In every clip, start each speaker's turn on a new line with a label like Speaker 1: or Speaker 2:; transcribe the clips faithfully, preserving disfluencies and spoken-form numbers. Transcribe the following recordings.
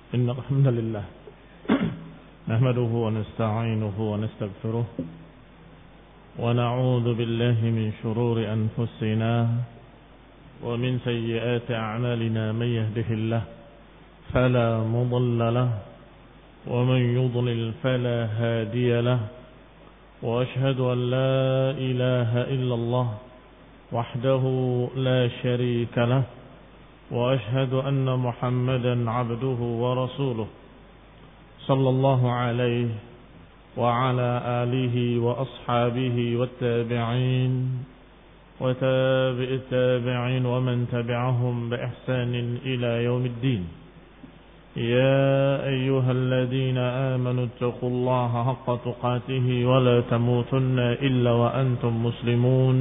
Speaker 1: إن الحمد لله نحمده ونستعينه ونستغفره ونعوذ بالله من شرور أنفسنا ومن سيئات أعمالنا. من يهده الله فلا مضل له ومن يضلل فلا هادي له، وأشهد أن لا إله إلا الله وحده لا شريك له، وأشهد أن محمدا عبده ورسوله صلى الله عليه وعلى آله وأصحابه والتابعين وتابع التابعين ومن تبعهم بإحسان إلى يوم الدين. يا أيها الذين آمنوا اتقوا الله حق تقاته ولا تموتن إلا وأنتم مسلمون.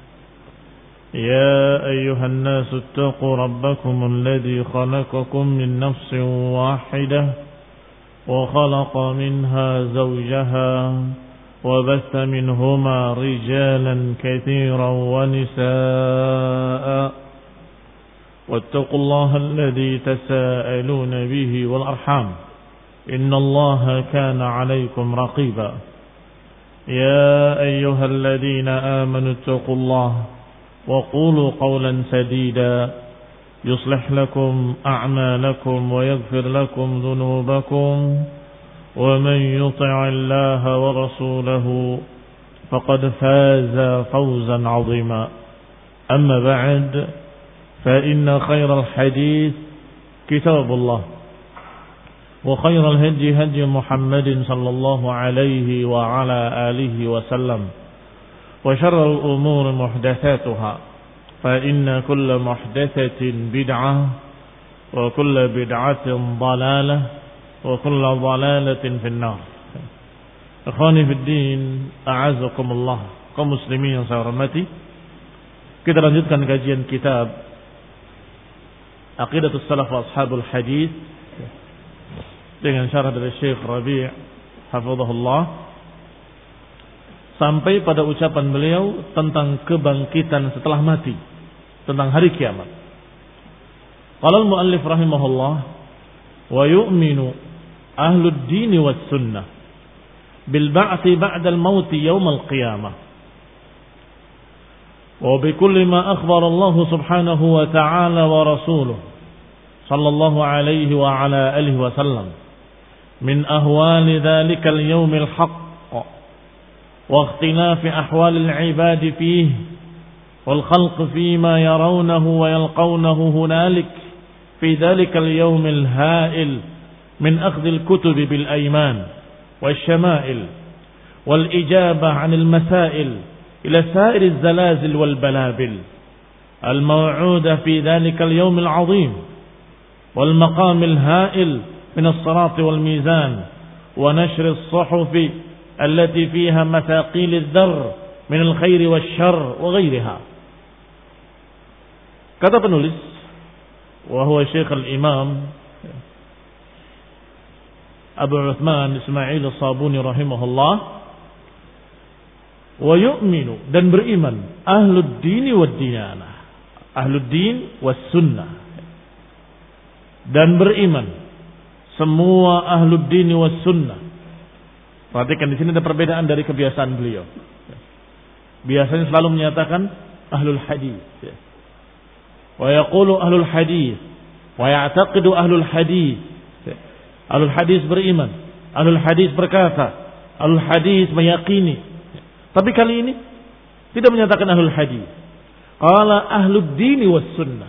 Speaker 1: يا أيها الناس اتقوا ربكم الذي خلقكم من نفس واحدة وخلق منها زوجها وبث منهما رجالا كثيرا ونساء، واتقوا الله الذي تساءلون به والأرحام إن الله كان عليكم رقيبا. يا أيها الذين آمنوا اتقوا الله وقولوا قولا سديدا يصلح لكم أعمالكم ويغفر لكم ذنوبكم، ومن يطع الله ورسوله فقد فاز فوزا عظيما. أما بعد، فإن خير الحديث كتاب الله، وخير الهدي هدي محمد صلى الله عليه وعلى آله وسلم، وشر الأمور محدثاتها، فإن كل محدثة بدعة وكل بدعة ضلالة وكل ضلالة في النار. Ikhwani fi din, a'azakumullah, kaum muslimin yang saya hormati. Kita lanjutkan kajian kitab Aqidatus Salaf wa Ashabul Hadis dengan syarah dari Syekh Rabi' hafizahullah, sampai pada ucapan beliau tentang kebangkitan setelah mati, tentang hari kiamat. Qala al-muallif rahimahullah, wa yu'minu ahlud dini was sunnah bil ba'thi ba'da al-maut yawm al-qiyamah wa bi kulli ma akhbara Allah subhanahu wa ta'ala wa rasuluhu sallallahu alaihi wa ala alihi wa sallam min ahwali dhalika al-yawm al-haqq واختلاف أحوال العباد فيه والخلق فيما يرونه ويلقونه هنالك في ذلك اليوم الهائل من أخذ الكتب بالأيمان والشمائل والإجابة عن المسائل إلى سائر الزلازل والبلابل الموعودة في ذلك اليوم العظيم والمقام الهائل من الصراط والميزان ونشر الصحف التي فيها مثاقيل الذر من الخير والشر وغيرها. Kata penulis, wa huwa Syekh al-Imam Abu Uthman Ismail as-Sabuni rahimahullah, wa yu'minu, dan beriman, ahlud dini wad diyanah, ahlud din was sunnah, dan beriman semua ahlud dini was sunnah. Perhatikan di sini ada perbedaan dari kebiasaan beliau. Biasanya selalu menyatakan ahlul hadis. Wa yaqulu ahlul hadis wa ya'taqidu ahlul hadis. Ahlul hadis beriman, ahlul hadis berkata, ahlul hadis meyakini. Tapi kali ini tidak menyatakan ahlul hadis. Qala ahlud dini was sunnah.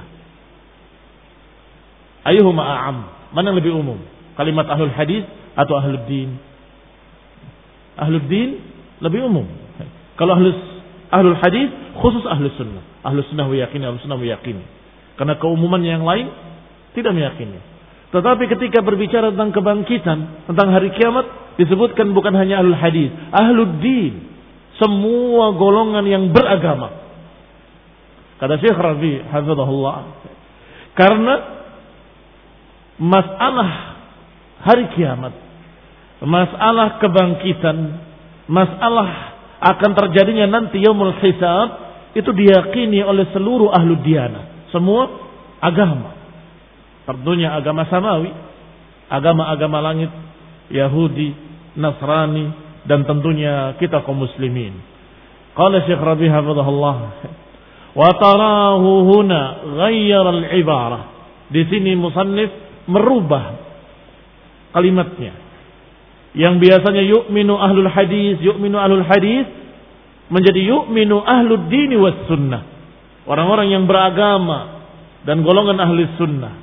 Speaker 1: Ayyuhuma a'am? Mana yang lebih umum? Kalimat ahlul hadis atau ahlud din? Ahlul din lebih umum. Kalau ahlus ahlul hadis khusus ahlus sunnah. Ahlus sunnah meyakini, ahlus sunnah meyakini. Karena keumuman yang lain tidak meyakini. Tetapi ketika berbicara tentang kebangkitan, tentang hari kiamat, disebutkan bukan hanya ahlul hadis, ahlul din, semua golongan yang beragama. Kata Syekh Rabi hafizahullah, karena masalah hari kiamat, masalah kebangkitan, masalah akan terjadinya nanti yaumul hisab, itu diyakini oleh seluruh ahlu diyanah, semua agama. Tentunya agama samawi, agama-agama langit, Yahudi, Nasrani, dan tentunya kita kaum muslimin. Qala Syekh Rabi' hafizahullah, wa tarahu huna ghayyara al-ibarah. Di sini musannif merubah kalimatnya. Yang biasanya yu'minu ahlul hadis, yu'minu ahlul hadis menjadi yu'minu ahlud dini was sunnah. Orang-orang yang beragama dan golongan ahli sunnah.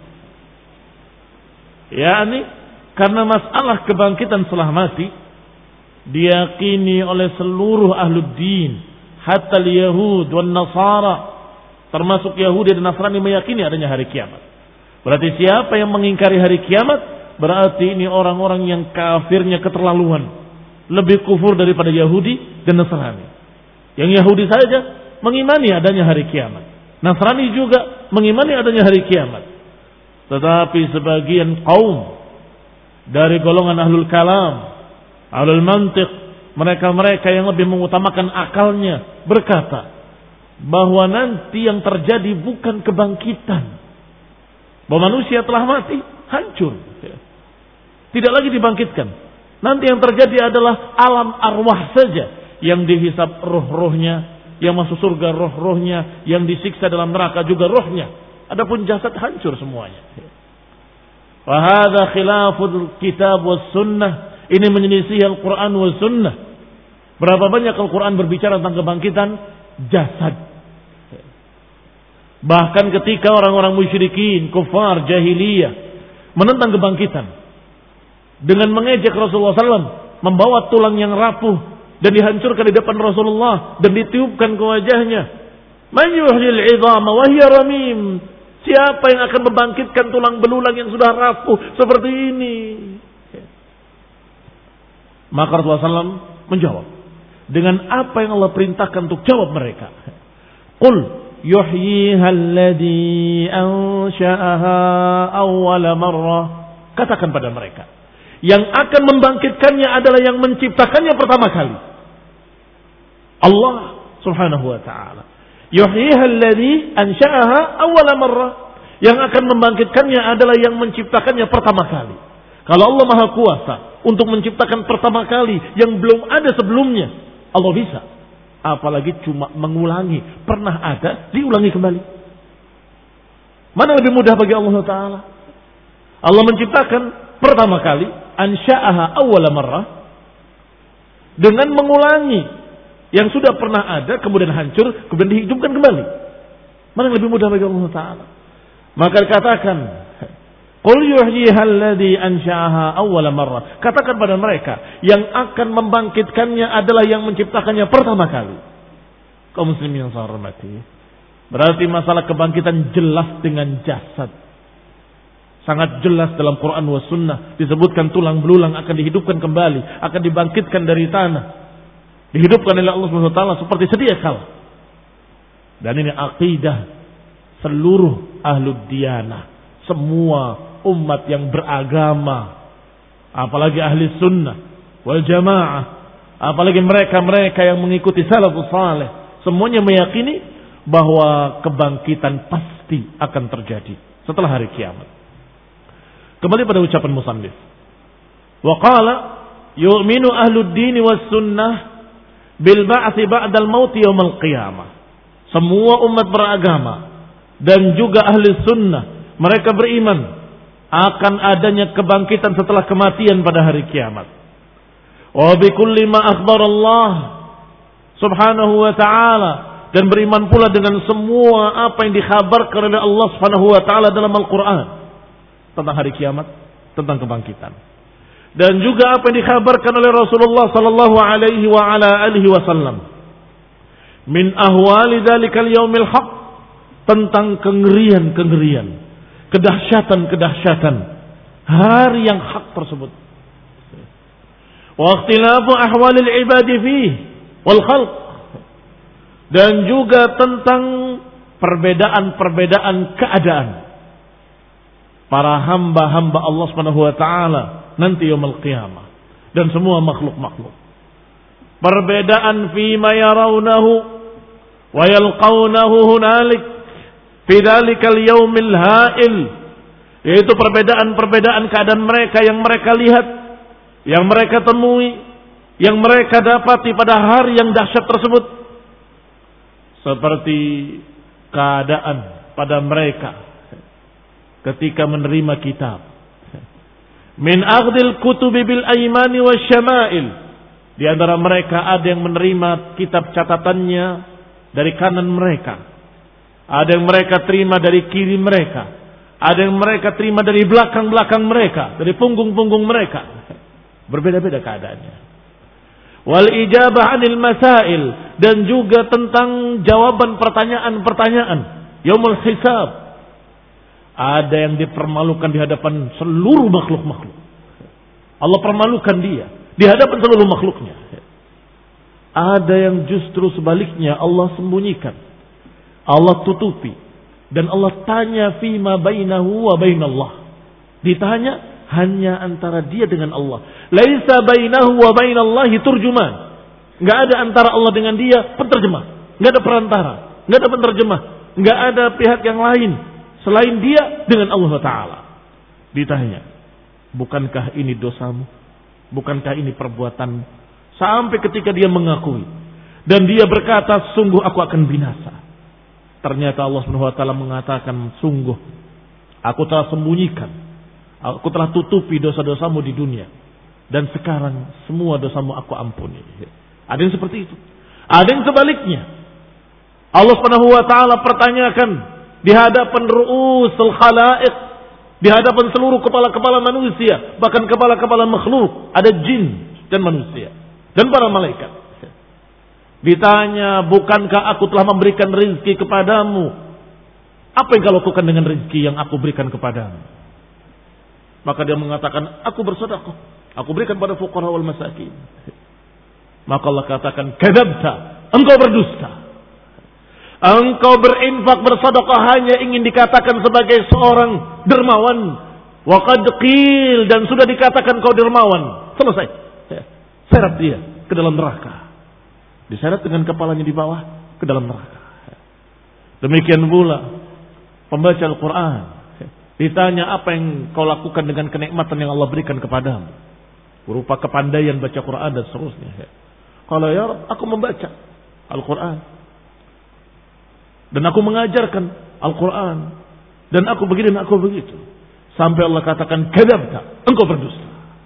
Speaker 1: yakni karena masalah kebangkitan setelah mati diyakini oleh seluruh ahlud din, hatta al-yahud wan nasara, termasuk Yahudi dan Nasrani meyakini adanya hari kiamat. Berarti siapa yang mengingkari hari kiamat, berarti ini orang-orang yang kafirnya keterlaluan, lebih kufur daripada Yahudi dan Nasrani. Yang Yahudi saja mengimani adanya hari kiamat, Nasrani juga mengimani adanya hari kiamat. Tetapi sebagian kaum dari golongan ahlul kalam, ahlul mantiq, mereka-mereka yang lebih mengutamakan akalnya, berkata bahwa nanti yang terjadi bukan kebangkitan, bahwa manusia telah mati, hancur, tidak lagi dibangkitkan. Nanti yang terjadi adalah alam arwah saja, yang dihisap roh-rohnya, yang masuk surga roh-rohnya, yang disiksa dalam neraka juga rohnya. Adapun jasad hancur semuanya. Wa hadza khilaful kitab was sunnah. Ini menyelisih Al-Quran was sunnah. Berapa banyak Al-Quran berbicara tentang kebangkitan jasad. Bahkan ketika orang-orang musyrikin, kufar, jahiliyah menentang kebangkitan dengan mengejek Rasulullah sallallahu alaihi wasallam, membawa tulang yang rapuh dan dihancurkan di depan Rasulullah dan ditiupkan ke wajahnya. Man yuhyil 'idhama wa hiya ramim? Siapa yang akan membangkitkan tulang belulang yang sudah rapuh seperti ini? Maka Rasulullah sallallahu alaihi wasallam menjawab dengan apa yang Allah perintahkan untuk jawab mereka. Qul yuhyiha alladhi ansha'aha awwala marrah. Katakan pada mereka, yang akan membangkitkannya adalah yang menciptakannya pertama kali, Allah subhanahu wa ta'ala. Yuhyiha alladhi ansha'aha awwala marrah. Yang akan membangkitkannya adalah yang menciptakannya pertama kali. Kalau Allah Maha Kuasa untuk menciptakan pertama kali yang belum ada sebelumnya, Allah bisa. Apalagi cuma mengulangi, pernah ada, diulangi kembali. Mana lebih mudah bagi Allah Ta'ala? Allah menciptakan pertama kali, ansha'aha awwala marrah, dengan mengulangi yang sudah pernah ada, kemudian hancur, kemudian dihidupkan kembali. Mana yang lebih mudah bagi Allah Ta'ala? Maka katakan, qul yuhyiha alladhi ansha'aha awwala marrah. Katakan pada mereka, yang akan membangkitkannya adalah yang menciptakannya pertama kali. Kaum muslimin yang saya hormati, berarti masalah kebangkitan jelas dengan jasad. Sangat jelas dalam Quran wa sunnah disebutkan tulang belulang akan dihidupkan kembali, akan dibangkitkan dari tanah, dihidupkan oleh Allah Subhanahu wa taala seperti sedia kala. Dan ini akidah seluruh ahlud diyanah, semua umat yang beragama, apalagi ahli sunnah wal jamaah, apalagi mereka-mereka yang mengikuti salafus saleh, semuanya meyakini bahwa kebangkitan pasti akan terjadi setelah hari kiamat. Kembali pada ucapan musannif, wa qala yu'minu ahlud din was sunnah bil ba'tsi ba'dal maut yaumil qiyamah. Semua umat beragama dan juga ahli sunnah, mereka beriman akan adanya kebangkitan setelah kematian pada hari kiamat. Wa bi kulli ma akhbar Allah subhanahu wa ta'ala, dan beriman pula dengan semua apa yang dikhabarkan oleh Allah subhanahu wa ta'ala dalam Al-Quran tentang hari kiamat, tentang kebangkitan. Dan juga apa yang dikhabarkan oleh Rasulullah sallallahu alaihi wa ala alihi wasallam min ahwali dzalikal yaumil haq, tentang kengerian-kengerian, kedahsyatan-kedahsyatan hari yang hak tersebut. Wa ikhtilafu ahwalil ibadi fihi wal khalq, dan juga tentang perbedaan-perbedaan keadaan para hamba-hamba Allah Subhanahu wa taala nanti yaumul qiyamah dan semua makhluk-makhluk. Perbedaan fima yarawnahu wa yalqawnahu hunalik fi dzalikal yaumil ha'il, Yaitu perbedaan-perbedaan keadaan mereka yang mereka lihat, yang mereka temui, yang mereka dapati pada hari yang dahsyat tersebut. Seperti keadaan pada mereka ketika menerima kitab. Min aghdil kutubi bil aymani wasyama'il. Di antara mereka ada yang menerima kitab catatannya dari kanan mereka. Ada yang mereka terima dari kiri mereka. Ada yang mereka terima dari belakang-belakang mereka, dari punggung-punggung mereka. Berbeda-beda keadaannya. Wal ijabah anil masail, dan juga tentang jawaban pertanyaan-pertanyaan yaumul hisab. Ada yang dipermalukan di hadapan seluruh makhluk-makhluk. Allah permalukan dia di hadapan seluruh makhluknya. Ada yang justru sebaliknya Allah sembunyikan, Allah tutupi. Dan Allah tanya fima bainahu wa bainallah. Ditanya hanya antara dia dengan Allah. Laisa bainahu wa bainallahi turjuman. Enggak ada antara Allah dengan dia penterjemah. Enggak ada perantara, enggak ada penterjemah, enggak ada pihak yang lain selain dia dengan Allah Taala. Ditanya, bukankah ini dosamu? Bukankah ini perbuatanmu? Sampai ketika dia mengakui dan dia berkata, sungguh aku akan binasa. Ternyata Allah Subhanahu wa taala mengatakan, sungguh aku telah sembunyikan, aku telah tutupi dosa-dosamu di dunia, dan sekarang semua dosamu aku ampuni. Ada yang seperti itu. Ada yang sebaliknya. Allah Subhanahu wa taala pertanyakan di hadapan ru'usul khalaiq, di hadapan seluruh kepala-kepala manusia, bahkan kepala-kepala makhluk, ada jin dan manusia dan para malaikat. Ditanya, bukankah aku telah memberikan rezeki kepadamu? Apa yang kau lakukan dengan rezeki yang aku berikan kepadamu? Maka dia mengatakan, aku bersedekah, aku berikan pada fuqara wal masakin. Maka Allah katakan, kadzabta, engkau berdusta. Engkau berinfak bersedekah hanya ingin dikatakan sebagai seorang dermawan. Wa qad qil, dan sudah dikatakan kau dermawan. Selesai. Seret dia ke dalam neraka. Diseret dengan kepalanya di bawah ke dalam neraka. Demikian pula pembaca Al-Quran. Ditanya apa yang kau lakukan dengan kenikmatan yang Allah berikan kepadamu. Berupa kepandaian baca Quran dan seterusnya. Kalau ya Rabb, aku membaca Al-Quran. Dan aku mengajarkan Al-Quran. Dan aku begini dan aku begitu. Sampai Allah katakan, kadzabta, engkau berdusta.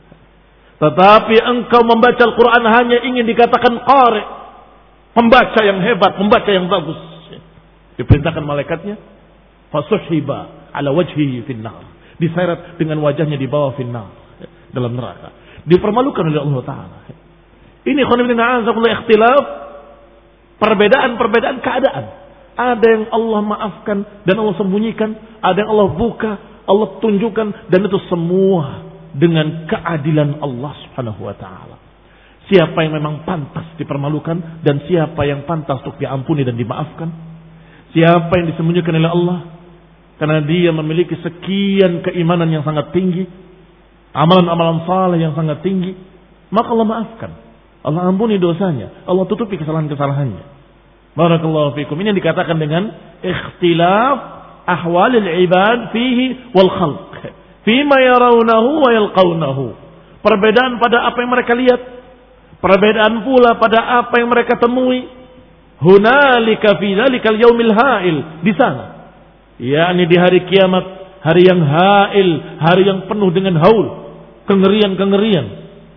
Speaker 1: Tetapi engkau membaca Al-Quran hanya ingin dikatakan qari, pembaca yang hebat, pembaca yang bagus. Diperintahkan malaikatnya, fasuhiba ala wajhihi finnar. Diseret dengan wajahnya di bawah finnar, dalam neraka. Dipermalukan oleh Allah Ta'ala. Ini khonibina azakullah ikhtilaf, perbedaan-perbedaan keadaan. Ada yang Allah maafkan dan Allah sembunyikan. Ada yang Allah buka, Allah tunjukkan. Dan itu semua dengan keadilan Allah Subhanahu wa Ta'ala. Siapa yang memang pantas dipermalukan dan siapa yang pantas untuk diampuni dan dimaafkan. Siapa yang disembunyikan oleh Allah karena dia memiliki sekian keimanan yang sangat tinggi, amalan-amalan saleh yang sangat tinggi, maka Allah maafkan, Allah ampuni dosanya, Allah tutupi kesalahan-kesalahannya. Barakallahu fikum. Ini yang dikatakan dengan ikhtilaf ahwalil ibad fihi wal khalq, fima yarawnahu wa yalqawnahu. Perbedaan pada apa yang mereka lihat, perbedaan pula pada apa yang mereka temui. Hunalika fi dzalikal yaumil hail, di sana, yakni di hari kiamat, hari yang hail, hari yang penuh dengan haul, kengerian-kengerian.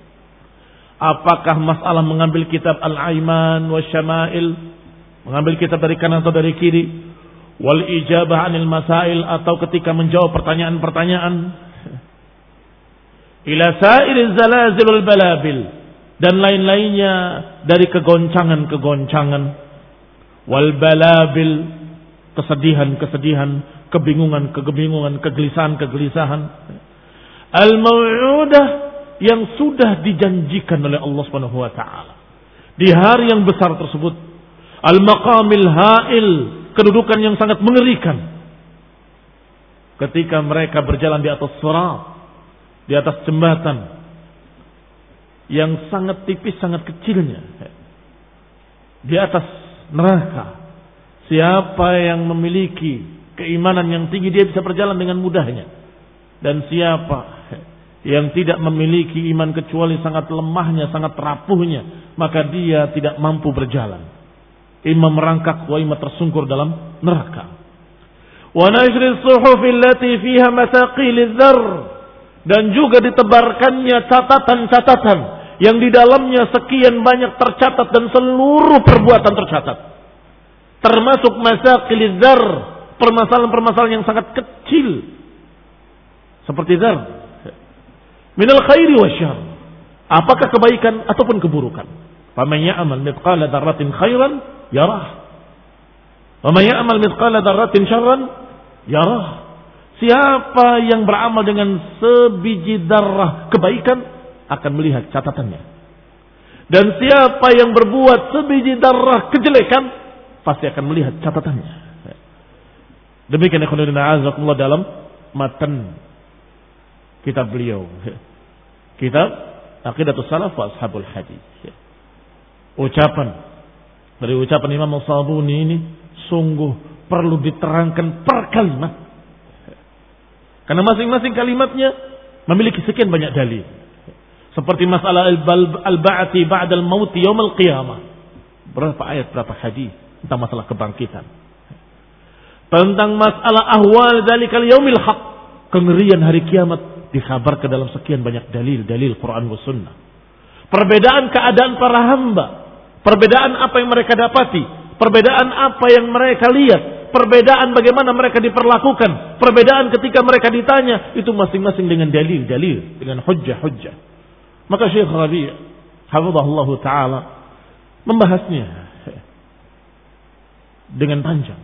Speaker 1: Apakah masalah mengambil kitab al-aiman wa syama'il, mengambil kitab dari kanan atau dari kiri, wal ijabah anil masail, atau ketika menjawab pertanyaan-pertanyaan, ila sa'iriz zalazil wal balabil, dan lain-lainnya dari kegoncangan-kegoncangan, wal balabil, kesedihan-kesedihan, kebingungan-kebingungan, kegelisahan-kegelisahan, al mau'udah, yang sudah dijanjikan oleh Allah Subhanahu wa taala di hari yang besar tersebut, al maqamil hail, kedudukan yang sangat mengerikan ketika mereka berjalan di atas sirat, di atas jembatan yang sangat tipis, sangat kecilnya, di atas neraka. Siapa yang memiliki keimanan yang tinggi, dia bisa berjalan dengan mudahnya. Dan siapa yang tidak memiliki iman kecuali sangat lemahnya, sangat rapuhnya, maka dia tidak mampu berjalan. Imma merangkak wa imma tersungkur dalam neraka. Wa nashri suhufi allati fiha mathaqil dzar, dan juga ditebarkannya catatan-catatan yang di dalamnya sekian banyak tercatat dan seluruh perbuatan tercatat. Termasuk mathaqil dzar, permasalahan-permasalahan yang sangat kecil. Seperti dzar. Minal khairi wasyarr. Apakah kebaikan ataupun keburukan. Faman ya'mal mithqala dzarratin khairan yarah. Wa man ya'mal mithqala dzarratin syarran yarah. Siapa yang beramal dengan sebiji darah kebaikan akan melihat catatannya. Dan siapa yang berbuat sebiji darah kejelekan pasti akan melihat catatannya. Demikian ikhwan fillah dalam matan kitab beliau. Kitab Aqidatus Salaf wa Ashabul Hadis. Ucapan dari ucapan Imam As-Sabuni ini sungguh perlu diterangkan per kalimat. Karena masing-masing kalimatnya memiliki sekian banyak dalil. Seperti masalah al-ba'ati ba'dal mauti yaumil qiyamah. Berapa ayat, berapa hadis tentang masalah kebangkitan. Tentang masalah ahwal dzalikal yaumil haq, kengerian hari kiamat dikhabar ke dalam sekian banyak dalil-dalil Quran wa Sunnah. Perbedaan keadaan para hamba, perbedaan apa yang mereka dapati, perbedaan apa yang mereka lihat, perbedaan bagaimana mereka diperlakukan, perbedaan ketika mereka ditanya, itu masing-masing dengan dalil-dalil, dengan hujjah-hujjah. Maka Syekh Rabi' hafizahullah taala membahasnya dengan panjang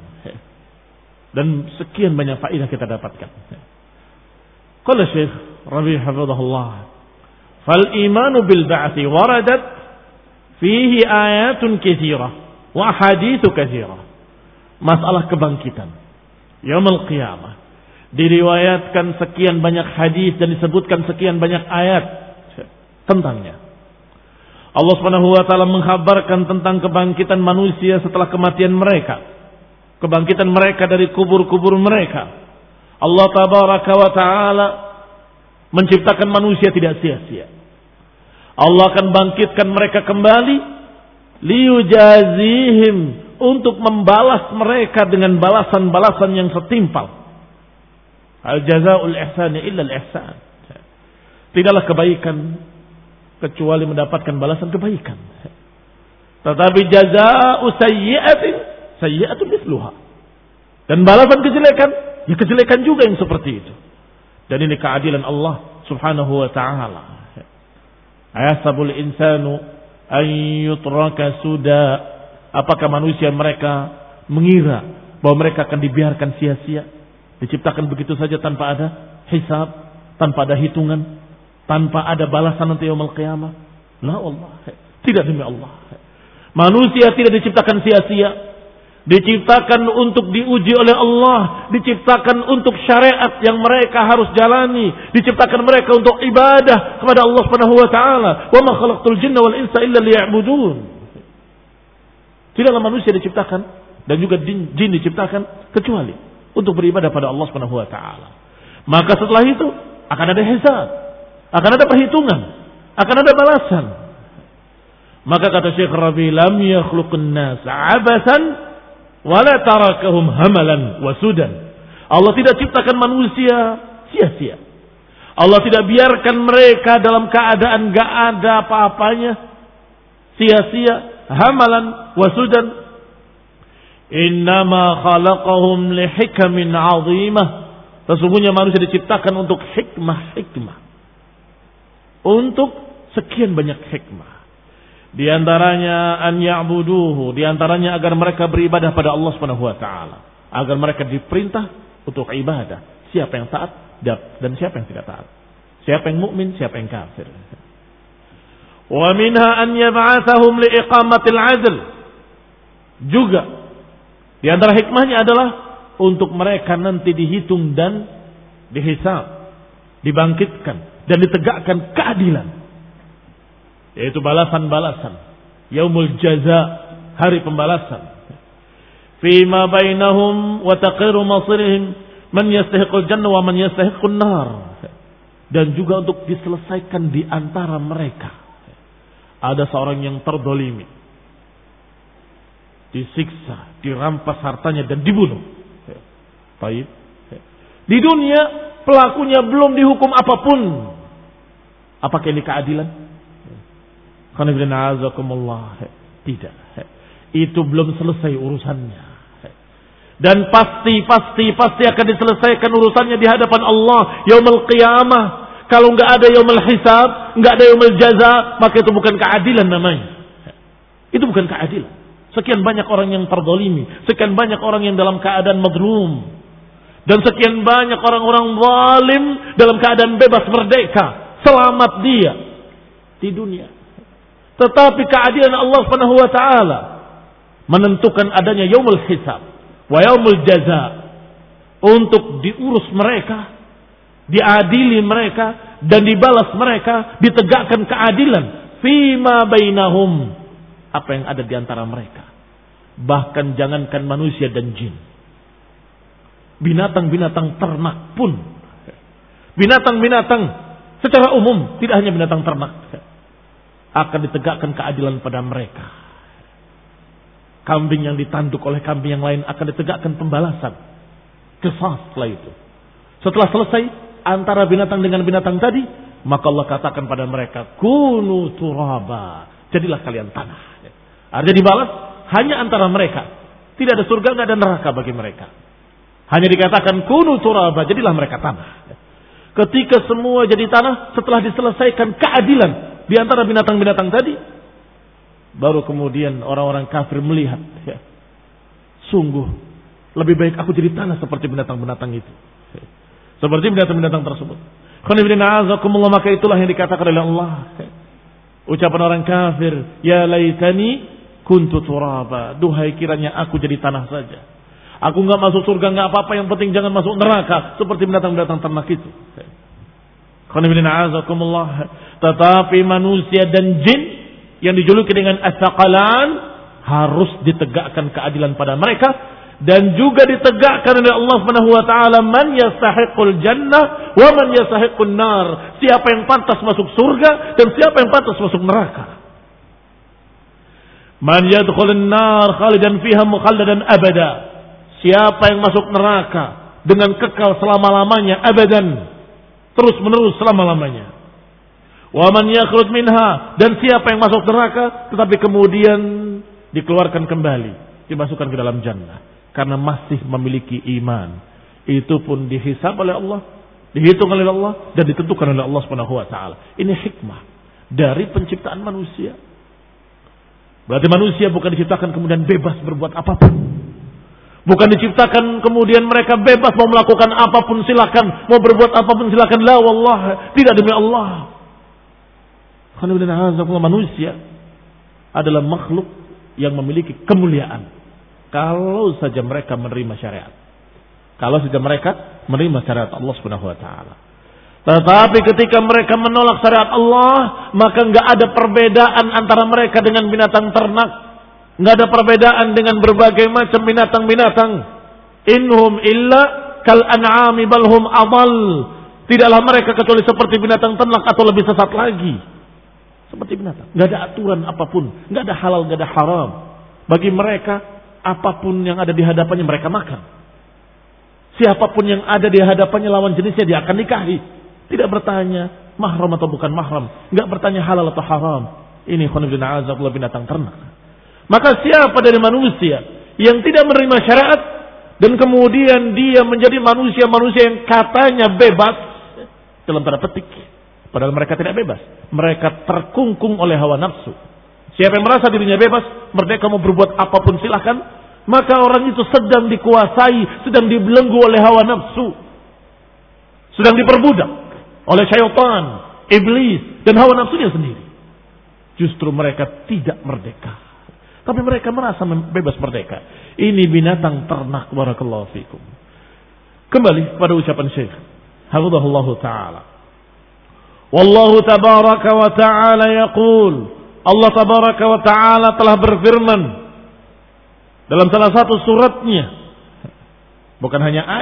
Speaker 1: dan sekian banyak faedah kita dapatkan. Qala Syekh Rabi' hafizahullah, fal imanu bil ba'thi waradat fihi ayatun katsirah wa haditsu katsirah. Masalah kebangkitan yaumul qiyamah diriwayatkan sekian banyak hadis dan disebutkan sekian banyak ayat tentangnya. Allah Subhanahu wa taala mengkhabarkan tentang kebangkitan manusia setelah kematian mereka, kebangkitan mereka dari kubur-kubur mereka. Allah tabaraka wa taala menciptakan manusia tidak sia-sia. Allah akan bangkitkan mereka kembali liyujazihim, untuk membalas mereka dengan balasan-balasan yang setimpal. Al jazaa'ul ihsani illa al ihsan. Tidaklah kebaikan kecuali mendapatkan balasan kebaikan. Tetapi jazaa'u sayyi'atin sayyi'atun mithluha. Dan balasan kejelekan, ya kejelekan juga yang seperti itu. Dan ini keadilan Allah Subhanahu wa taala. Ayasabul insanu an yutraka suda. Apakah manusia mereka mengira bahwa mereka akan dibiarkan sia-sia, diciptakan begitu saja tanpa ada hisab, tanpa ada hitungan, tanpa ada balasan nanti yaumul qiyamah? La wallah, tidak demi Allah. Manusia tidak diciptakan sia-sia, diciptakan untuk diuji oleh Allah, diciptakan untuk syariat yang mereka harus jalani, diciptakan mereka untuk ibadah kepada Allah Subhanahu wa taala. Wa ma khalaqtul jinna wal insa illa liya'budun. Tidaklah manusia diciptakan dan juga jin, jin diciptakan kecuali untuk beribadah pada Allah Subhanahu wa taala. Maka setelah itu akan ada hisab, akan ada perhitungan, akan ada balasan. Maka kata Syekh Rabi, lam yakhluqun nas 'abathan wa la tarakahum hamalan wa sudan. Allah tidak ciptakan manusia sia-sia. Allah tidak biarkan mereka dalam keadaan enggak ada apa-apanya, sia-sia, hamalan wa sudan. Innama khalaqahum lihikamin 'azimah. Sesungguhnya manusia diciptakan untuk hikmah-hikmah, untuk sekian banyak hikmah. Di antaranya an ya'buduhu, di antaranya agar mereka beribadah pada Allah Subhanahu wa taala, agar mereka diperintah untuk ibadah. Siapa yang taat dan siapa yang tidak taat, siapa yang mukmin, siapa yang kafir. Wa minha an yab'atsahum liiqamatil 'adl. Juga di antara hikmahnya adalah untuk mereka nanti dihitung dan dihisab, dibangkitkan dan ditegakkan keadilan, yaitu balasan-balasan, yaumul jaza, hari pembalasan. Fima bainahum wa taqiru masirihim Man yastahiqul jannah wa man yastahiqun nar. Dan juga untuk diselesaikan di antara mereka. Ada seorang yang terdolimi, disiksa, dirampas hartanya dan dibunuh. Baik. Di dunia pelakunya belum dihukum apapun. Apakah ini keadilan? Tidak. Itu belum selesai urusannya. Dan pasti, pasti, pasti akan diselesaikan urusannya di hadapan Allah yaumul qiyamah. Kalau nggak ada yaumul hisab, nggak ada yaumul jaza, maka itu bukan keadilan namanya. Itu bukan keadilan. Sekian banyak orang yang terdolimi, sekian banyak orang yang dalam keadaan mazlum, dan sekian banyak orang-orang zalim dalam keadaan bebas merdeka, selamat dia di dunia. Tetapi keadilan Allah Subhanahu wa taala menentukan adanya yaumul hisab wa yaumul jaza untuk diurus mereka, diadili mereka dan dibalas mereka, ditegakkan keadilan fima bainahum, apa yang ada di antara mereka. Bahkan jangankan manusia dan jin, binatang-binatang ternak pun, binatang-binatang secara umum, tidak hanya binatang ternak, akan ditegakkan keadilan pada mereka. Kambing yang ditanduk oleh kambing yang lain akan ditegakkan pembalasan, qisas setelah itu. Setelah selesai antara binatang dengan binatang tadi, maka Allah katakan pada mereka, kunu turaba, jadilah kalian tanah. Artinya dibalas hanya antara mereka. Tidak ada surga, tidak ada neraka bagi mereka. Hanya dikatakan kunu turaba, jadilah mereka tanah. Ketika semua jadi tanah, setelah diselesaikan keadilan di antara binatang-binatang tadi, baru kemudian orang-orang kafir melihat, ya, sungguh lebih baik aku jadi tanah seperti binatang-binatang itu, seperti binatang-binatang tersebut. Maka itulah yang dikatakan oleh Allah. Ucapan orang kafir, ya laitani kuntu turaba, duhai kiranya aku jadi tanah saja. Aku nggak masuk surga nggak apa-apa, yang penting jangan masuk neraka seperti binatang-binatang ternak itu. Tetapi manusia dan jin yang dijuluki dengan as-saqalan harus ditegakkan keadilan pada mereka, dan juga ditegakkan oleh Allah Subhanahu wa taala, man yastahiqul jannah wa man yastahiqun nar, siapa yang pantas masuk surga dan siapa yang pantas masuk neraka. Man yadkhulun nar khalidan fiha mukhalladan abada, siapa yang masuk neraka dengan kekal selama-lamanya, abadan, terus menerus selama-lamanya. Wa man yakhruj minha, dan siapa yang masuk neraka tetapi kemudian dikeluarkan kembali, dimasukkan ke dalam jannah karena masih memiliki iman, itu pun dihisab oleh Allah, dihitung oleh Allah dan ditentukan oleh Allah Subhanahu wa taala. Ini hikmah dari penciptaan manusia. Berarti manusia bukan diciptakan kemudian bebas berbuat apapun. Bukan diciptakan kemudian mereka bebas mau melakukan apapun silakan, mau berbuat apapun silakan. La wallah, tidak, demi Allah. Manusia adalah makhluk yang memiliki kemuliaan kalau saja mereka menerima syariat. Kalau saja mereka menerima syariat Allah Subhanahu wa taala. Tetapi ketika mereka menolak syariat Allah, maka enggak ada perbedaan antara mereka dengan binatang ternak. Enggak ada perbedaan dengan berbagai macam binatang-binatang. Inhum illa kal an'ami bal hum adall. Tidaklah mereka kecuali seperti binatang ternak atau lebih sesat lagi. Seperti binatang. Enggak ada aturan apapun, enggak ada halal, enggak ada haram. Bagi mereka apapun yang ada di hadapannya mereka makan. Siapapun yang ada di hadapannya lawan jenisnya dia akan nikahi. Tidak bertanya mahram atau bukan mahram, enggak bertanya halal atau haram. Ini khonibina azabullah binatang ternak. Maka siapa dari manusia yang tidak menerima syariat dan kemudian dia menjadi manusia-manusia yang katanya bebas, dalam tanda petik, padahal mereka tidak bebas, mereka terkungkung oleh hawa nafsu. Siapa yang merasa dirinya bebas, merdeka mau berbuat apapun silahkan, maka orang itu sedang dikuasai, sedang dibelenggu oleh hawa nafsu, sedang diperbudak oleh syaitan, iblis, dan hawa nafsunya sendiri. Justru mereka tidak merdeka, tapi mereka merasa bebas merdeka. Ini binatang ternak. Barakallahu fikum. Kembali pada ucapan Syekh hafizahullahu ta'ala. Wallahu tabaraka wa ta'ala yaqul, Allah tabaraka wa ta'ala telah berfirman dalam salah satu suratnya, bukan hanya ayat,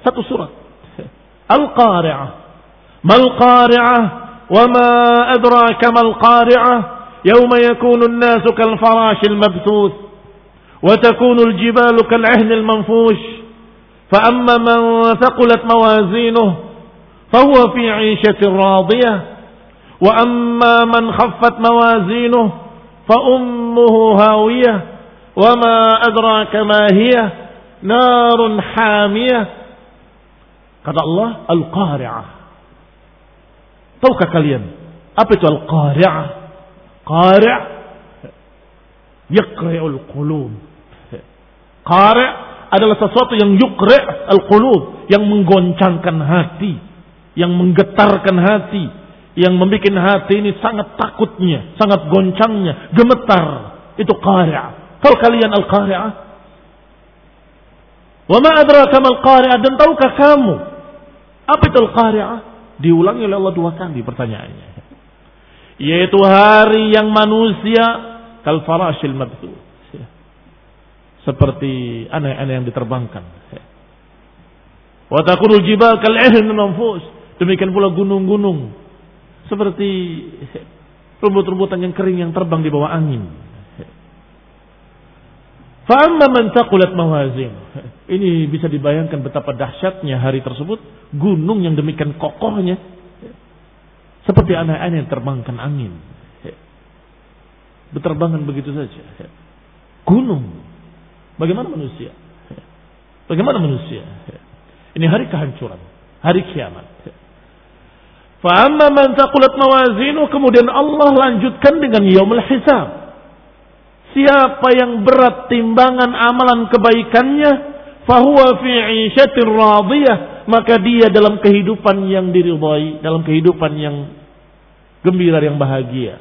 Speaker 1: satu surat. Al-Qari'ah. Mal Qari'ah wa ma adraka mal Qari'ah yawma yakunu an-nasu kal farashil mabthuth wa takunu al-jibalu kal 'ihni al-manfush fa amma man thaqulat mawazinuhu fa huwa fi 'ishatin radiyah wa amma man khaffat mawazinuhu fa ummuhu hawiyah wa ma adraka ma hiya narun hamiyah. Kata Allah, Al-Qari'ah. Tahukah kalian apa itu Al-Qari'ah? Qari' yaqri'ul qulub. Qari' adalah sesuatu yang yuqri' al-qulub, yang menggoncangkan hati, yang menggetarkan hati, yang membuat hati ini sangat takutnya, sangat goncangnya, gemetar. Itu Qari'. Tahu kalian Al-Qari'ah? Wa ma adraka mal Qari'ah, dan tahukah kamu apa itu Al-Qari'ah? Diulangi oleh Allah dua kali pertanyaannya. Yaitu hari yang manusia kal farashil mabthuth, seperti aneh-aneh yang diterbangkan. Wa takunul jibal kal 'ihni manfush, demikian pula gunung-gunung seperti rumput-rumputan yang kering yang terbang di bawah angin. Fa amma man taqulat mawazin, ini bisa dibayangkan betapa dahsyatnya hari tersebut, gunung yang demikian kokohnya seperti anak-anak yang terbangkan angin, berterbangan begitu saja. Gunung, bagaimana manusia? Bagaimana manusia? Ini hari kehancuran, hari kiamat. Fa amma man taqulat mawazinu, kemudian Allah lanjutkan dengan yaumul hisab. Siapa yang berat timbangan amalan kebaikannya, fahuwa fi 'ishatin radiyah, maka dia dalam kehidupan yang diridhai, dalam kehidupan yang gembira, yang bahagia.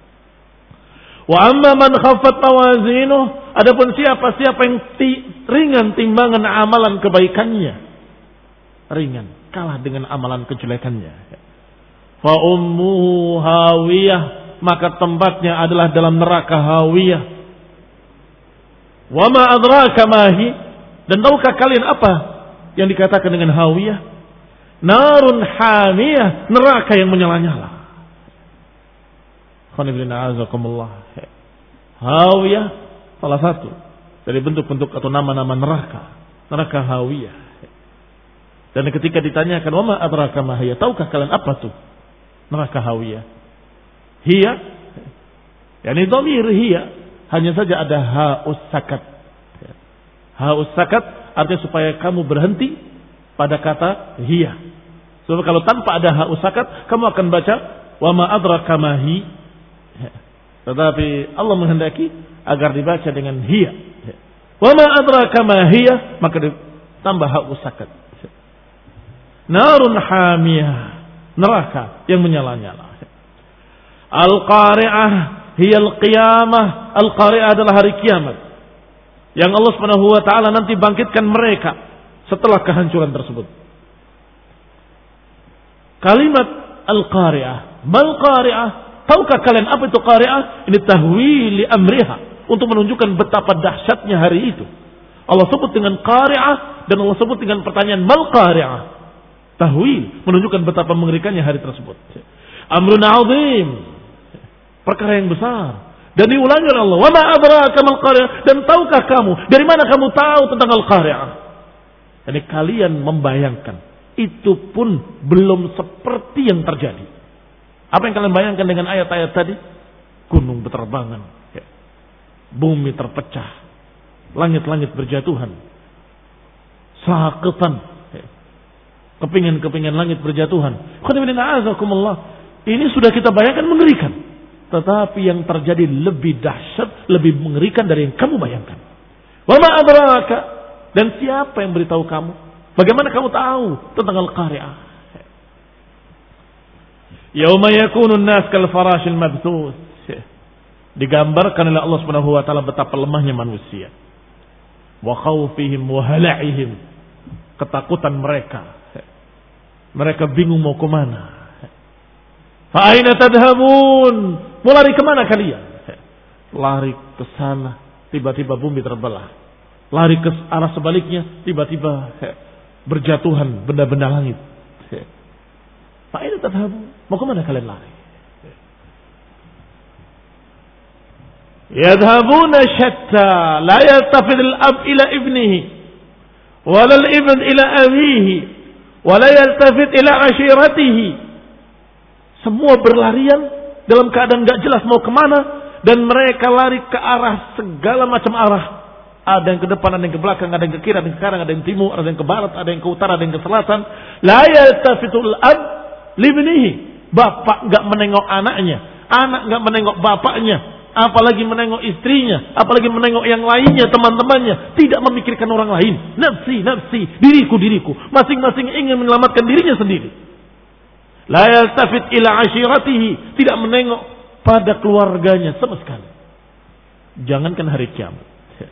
Speaker 1: Wa amma man khaffat mawazinuh, adapun siapa siapa yang ti, ringan timbangan amalan kebaikannya, ringan, kalah dengan amalan kejelekannya. Fa ummuhu hawiyah, maka tempatnya adalah dalam neraka hawiyah. Wa ma adraka ma hi, dan tahukah kalian apa yang dikatakan dengan hawiyah? Narun hamiyah, neraka yang menyala-nyala. Khonibina azakumullah. Hawiyah salah satu dari bentuk-bentuk atau nama-nama neraka, neraka hawiyah. Dan ketika ditanyakan wa ma adraka ma hiya, tahukah kalian apa tuh neraka hawiyah? Hiya, yakni dhamir hiya, hanya saja ada ha'us sakat. Ha'us sakat artinya supaya kamu berhenti pada kata hiya. Sebab kalau tanpa ada ha'us sakat, kamu akan baca wa ma adraka ma hi. Tetapi Allah menghendaki agar dibaca dengan hiya. Wa ma adraka ma hiya, maka ditambah ha'us sakat. Narun hamiyah, neraka yang menyala-nyala. Al-Qari'ah hiyal qiyamah. Al-Qari'ah adalah hari kiamat, yang Allah Subhanahu wa taala nanti bangkitkan mereka setelah kehancuran tersebut. Kalimat Al-Qari'ah, mal Qari'ah, tahukah kalian apa itu Qari'ah? Ini tahwili amriha, untuk menunjukkan betapa dahsyatnya hari itu. Allah sebut dengan Qari'ah dan Allah sebut dengan pertanyaan mal Qari'ah. Tahwil menunjukkan betapa mengerikannya hari tersebut. Amrun 'azim, perkara yang besar. Dan diulangi oleh Allah, wa ma adraka mal Qari'ah, dan tahukah kamu, dari mana kamu tahu tentang Al-Qari'ah? Jadi kalian membayangkan, itu pun belum seperti yang terjadi. Apa yang kalian bayangkan dengan ayat-ayat tadi? Gunung berterbangan, ya. Bumi terpecah, langit-langit berjatuhan, sakitan, ya. Kepingan-kepingan langit berjatuhan. Ini sudah kita bayangkan mengerikan. Tetapi yang terjadi lebih dahsyat, lebih mengerikan dari yang kamu bayangkan. Wa ma adraka, dan siapa yang beritahu kamu? Bagaimana kamu tahu tentang Al-Qari'ah? Yauma yakunu an-nas kal farashil mabthuth. Digambarkan oleh Allah Subhanahu wa taala betapa lemahnya manusia. Wa khawfihim wa hala'ihim, ketakutan mereka. Mereka bingung mau ke mana. Fa aina tadhabun? Mau lari kemana kalian? Lari ke sana, tiba-tiba bumi terbelah. Lari ke arah sebaliknya, tiba-tiba berjatuhan benda-benda langit. Aina tadhhabun? Mau kemana kalian lari? Yadhhabuna shatta, la yaltafid al-ab ila ibnihi, wala al-ibn ila abihi, wala yaltafid ila ashiratihi. Semua berlarian dalam keadaan enggak jelas mau kemana, dan mereka lari ke arah segala macam arah. Ada yang ke depan, ada yang ke belakang, ada yang ke kiri, ada yang ke kanan, ada yang ke timur, ada yang ke barat, ada yang ke utara, ada yang ke selatan. La yaltafitul ab libnihi. Bapak enggak menengok anaknya, anak enggak menengok bapaknya, apalagi menengok istrinya, apalagi menengok yang lainnya, teman-temannya, tidak memikirkan orang lain. Nafsi, nafsi, diriku, diriku. Masing-masing ingin menyelamatkan dirinya sendiri. La yaltafit ila ashiratihi, tidak menengok pada keluarganya sama sekali. Jangankan hari kiamat.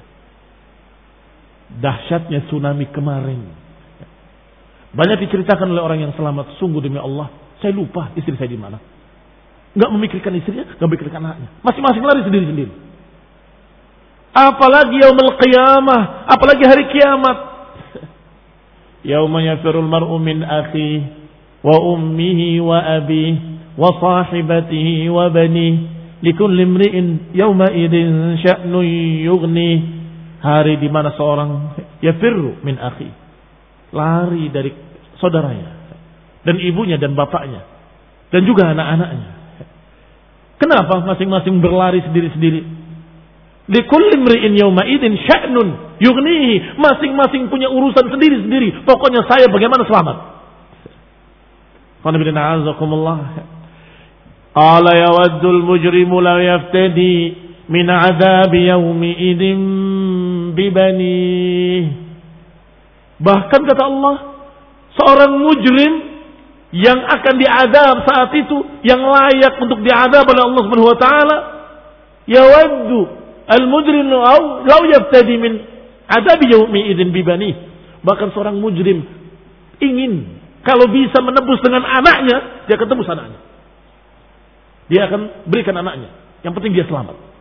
Speaker 1: Dahsyatnya tsunami kemarin. Banyak diceritakan oleh orang yang selamat. Sungguh demi Allah, saya lupa istri saya di mana. Enggak memikirkan istrinya, enggak memikirkan anaknya. Masing-masing lari sendiri-sendiri. Apalagi yaumul qiyamah, apalagi hari kiamat. Yauma yafirul mar'u min akhi wa ummihi wa abihi wa sahibatihi wa banihi likulli imri'in yauma idzin sya'nun yughni. Hari di mana seorang yafirru min akhi, lari dari saudaranya dan ibunya dan bapaknya dan juga anak-anaknya. Kenapa masing-masing berlari sendiri-sendiri? Likulli imri'in yawma idzin sya'nun yughnihi, masing-masing punya urusan sendiri-sendiri. Pokoknya saya bagaimana selamat. Qul inna a'udzukumullah. Qala yawaddul mujrimu la yaftadi min 'adzabi yawmi idzin bibani. Bahkan kata Allah, seorang mujrim yang akan diadab saat itu, yang layak untuk diadab oleh Allah Subhanahu wa taala, yawaddu al-mujrim law yaftadi min adabi yawmi idzin bibani. Bahkan seorang mujrim ingin kalau bisa menebus dengan anaknya, dia akan tebus anaknya. Dia akan berikan anaknya. Yang penting dia selamat.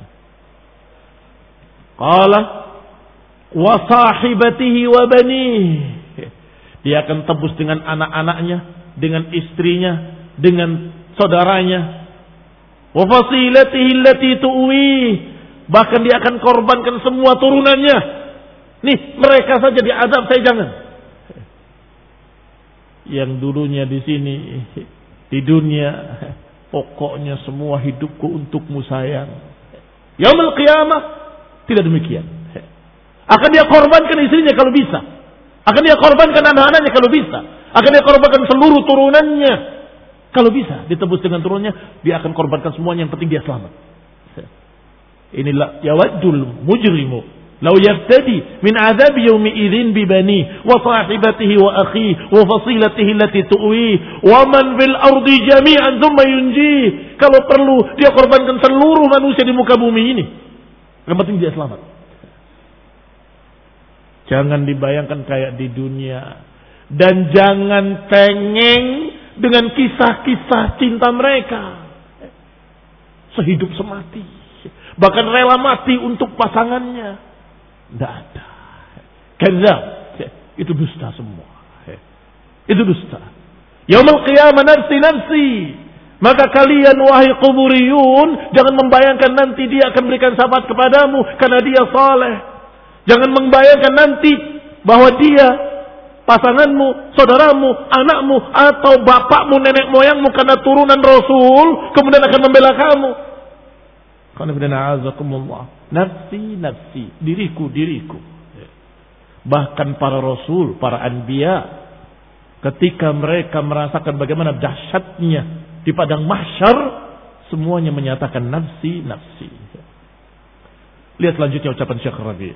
Speaker 1: Qala wa sahibatihi wa banihi. Dia akan tebus dengan anak-anaknya, dengan istrinya, dengan saudaranya. Wa fasilatihi allati tuwi. Bahkan dia akan korbankan semua turunannya. Nih, mereka saja diadab, saya jangan. Yang dulunya di sini, di dunia, pokoknya semua hidupku untukmu sayang. Yaumul qiyamah tidak demikian. Akan dia korbankan istrinya kalau bisa. Akan dia korbankan anak-anaknya kalau bisa. Akan dia korbankan seluruh turunannya. Kalau bisa ditebus dengan turunannya, dia akan korbankan semuanya, yang penting dia selamat. Inilah yawaddul mujrimu law yaftadi min adzabi yawmi idzin bi bani wa sahibatihi wa akhihi wa fasilatihi allati tuwi wa man fil ardi jami'an thumma yunji. Kalau perlu dia korbankan seluruh manusia di muka bumi ini. Yang penting dia selamat. Jangan dibayangkan kayak di dunia. Dan jangan tengeng dengan kisah-kisah cinta mereka. Sehidup semati. Bahkan rela mati untuk pasangannya. Tidak ada. Kadzab. Itu dusta semua. Itu dusta. Yaumul qiyamah nafsi nafsi. Maka kalian wahai kuburiyun, jangan membayangkan nanti dia akan berikan syafaat kepadamu karena dia saleh. Jangan membayangkan nanti bahwa dia, pasanganmu, saudaramu, anakmu, atau bapakmu, nenek moyangmu karena turunan Rasul kemudian akan membela kamu. Nafsi, nafsi, diriku, diriku. Bahkan para Rasul, para anbiya, ketika mereka merasakan bagaimana dahsyatnya di padang mahsyar, semuanya menyatakan nafsi, nafsi. Lihat selanjutnya ucapan Syekh Rabi'.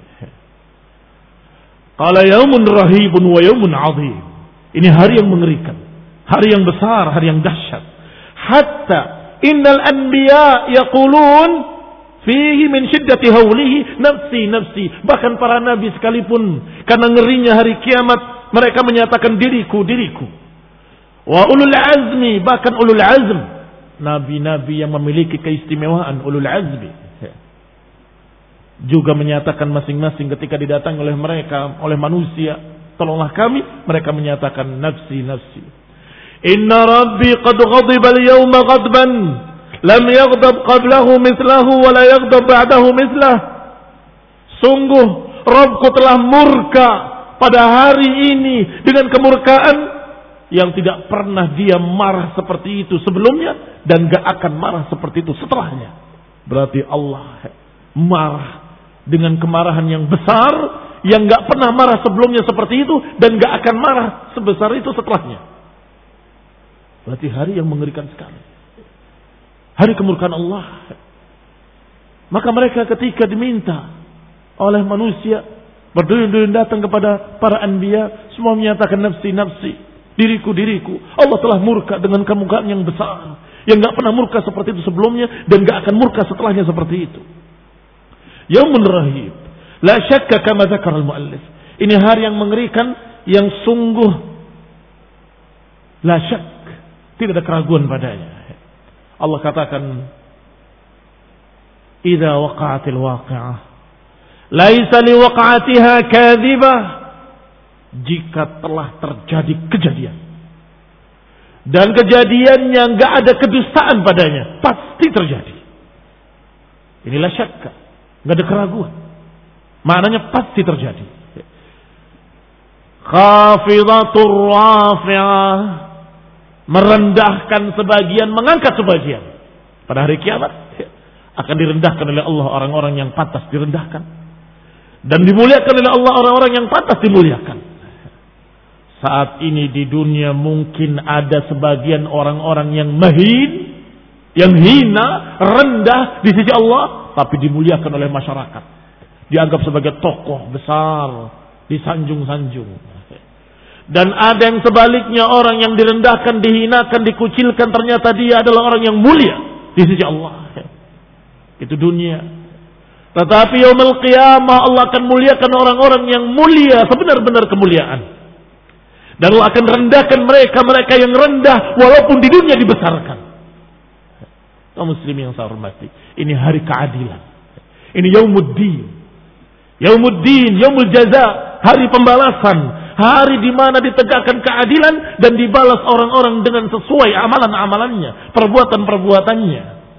Speaker 1: Qala yaumun rahibun wa yaumun 'azim. Ini hari yang mengerikan, hari yang besar, hari yang dahsyat. Hatta innal anbiya yaqulun fihi min shiddati haulihi nafsi, nafsi. Bahkan para nabi sekalipun karena ngerinya hari kiamat, mereka menyatakan diriku, diriku. Wa ulul azmi, bahkan ulul azm, nabi-nabi yang memiliki keistimewaan, ulul azmi, juga menyatakan masing-masing ketika didatangi oleh mereka, oleh manusia, tolonglah kami. Mereka menyatakan nafsi, nafsi. Inna rabbi qad ghadiba al-yawma ghadban lam yaghdab qablahu mithlahu wa la yaghdab ba'dahu mithlah. Sungguh Rabbku telah murka pada hari ini dengan kemurkaan yang tidak pernah dia marah seperti itu sebelumnya dan gak akan marah seperti itu setelahnya. Berarti Allah marah dengan kemarahan yang besar yang gak pernah marah sebelumnya seperti itu dan gak akan marah sebesar itu setelahnya. Berarti hari yang mengerikan sekali. Hari kemurkaan Allah. Maka mereka ketika diminta oleh manusia berduyun-duyun datang kepada para anbiya, semua menyatakan nafsi, nafsi, diriku, diriku. Allah telah murka dengan kemurkaan yang besar, yang gak pernah murka seperti itu sebelumnya dan gak akan murka setelahnya seperti itu. Yaumun rahib, la syakka kama dzakara al-muallif. Ini hari yang mengerikan, yang sungguh la syak, tidak ada keraguan padanya. Allah katakan, idza waqa'atil waqi'ah laisa liwaqa'atiha kadhibah. Jika telah terjadi kejadian dan kejadiannya enggak ada kedustaan padanya, pasti terjadi. Inilah syakka, enggak ada keraguan. Maknanya pasti terjadi. Khafidatur rafi'ah, merendahkan sebagian, mengangkat sebagian. Pada hari kiamat akan direndahkan oleh Allah orang-orang yang pantas direndahkan, dan dimuliakan oleh Allah orang-orang yang pantas dimuliakan. Saat ini di dunia mungkin ada sebagian orang-orang yang mahin, yang hina, rendah di sisi Allah, tapi dimuliakan oleh masyarakat, dianggap sebagai tokoh besar, disanjung-sanjung. Dan ada yang sebaliknya, orang yang direndahkan, dihinakan, dikucilkan, ternyata dia adalah orang yang mulia di sisi Allah. Itu dunia. Tetapi yaumul qiyamah Allah akan muliakan orang-orang yang mulia, sebenar-benar kemuliaan. Dan Allah akan rendahkan mereka-mereka yang rendah walaupun di dunia dibesarkan. Kaum muslimin yang saya hormati, ini hari keadilan. Ini yaumuddin. Yaumuddin, yaumul jaza, hari pembalasan. Hari di mana ditegakkan keadilan dan dibalas orang-orang dengan sesuai amalan-amalannya, perbuatan-perbuatannya.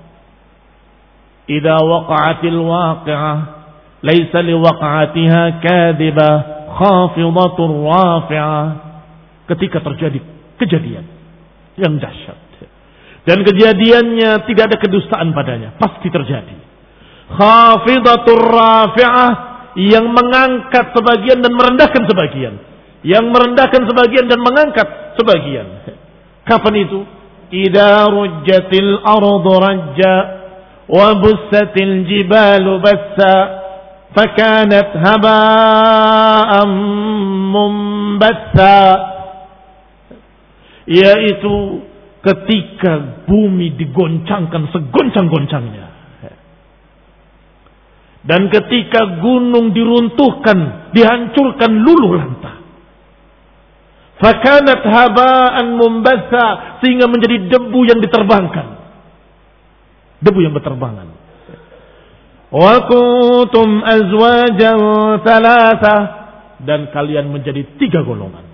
Speaker 1: Idza waqa'atil waqi'ah laisa liwaqa'atiha kadhibah khafidatur rafi'ah. Ketika terjadi kejadian yang dahsyat dan kejadiannya tidak ada kedustaan padanya, pasti terjadi. Khafidatur rafi'ah, yang mengangkat sebagian dan merendahkan sebagian, yang merendahkan sebagian dan mengangkat sebagian. Kapan itu? Idza rujjatil ardu rajja wa bussatil jibalu bassa fakanat haba'an mumbatsa. Yaitu ketika bumi digoncangkan segoncang-goncangnya, dan ketika gunung diruntuhkan, dihancurkan luluh lantah. Fakanat haba'an mumbatsa, sehingga menjadi debu yang diterbangkan. Debu yang berterbangan. Wa kuntum azwajan thalatha, dan kalian menjadi tiga golongan.